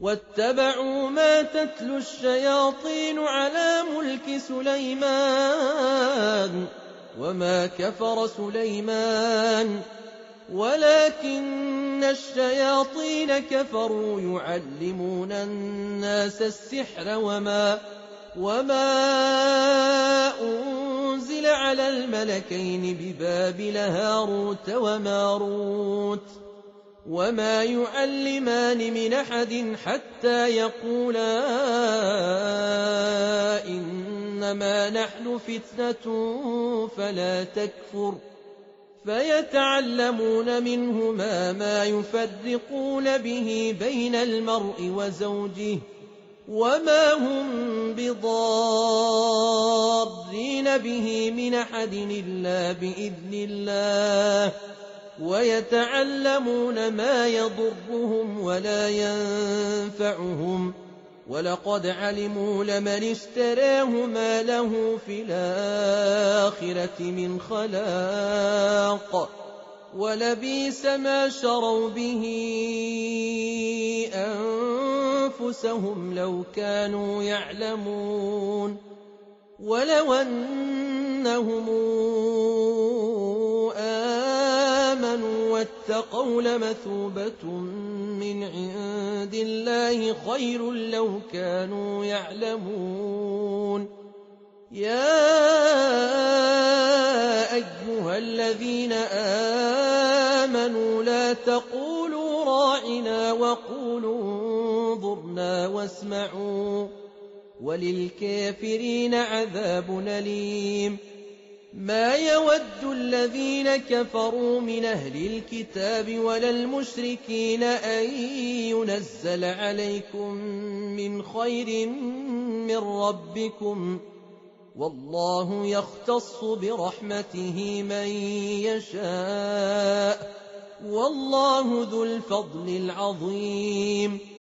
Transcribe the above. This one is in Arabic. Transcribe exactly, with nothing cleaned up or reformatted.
واتبعوا ما تتلو الشياطين على ملك سليمان وما كفر سليمان ولكن الشياطين كفروا يعلمون الناس السحر وما, وما أنزل على الملكين ببابل هاروت وماروت وما يعلمان من أحد حتى يقولا إنما نحن فتنة فلا تكفر فيتعلمون منهما ما يفرقون به بين المرء وزوجه وما هم بضارين به من أحد إلا بإذن الله ويتعلمون ما يضرهم ولا ينفعهم ولقد علموا لمن اشتراه ما له في الآخرة من خلاق ولبئس ما شروا به أنفسهم لو كانوا يعلمون ولو أنهم آمنوا واتقوا لمثوبة من عند الله خير لو كانوا يعلمون يا أيها الذين آمنوا لا تقولوا راعنا وقولوا انظرنا واسمعوا وللكافرين عذاب أليم ما يود الذين كفروا من أهل الكتاب ولا المشركين أن ينزل عليكم من خير من ربكم والله يختص برحمته من يشاء والله ذو الفضل العظيم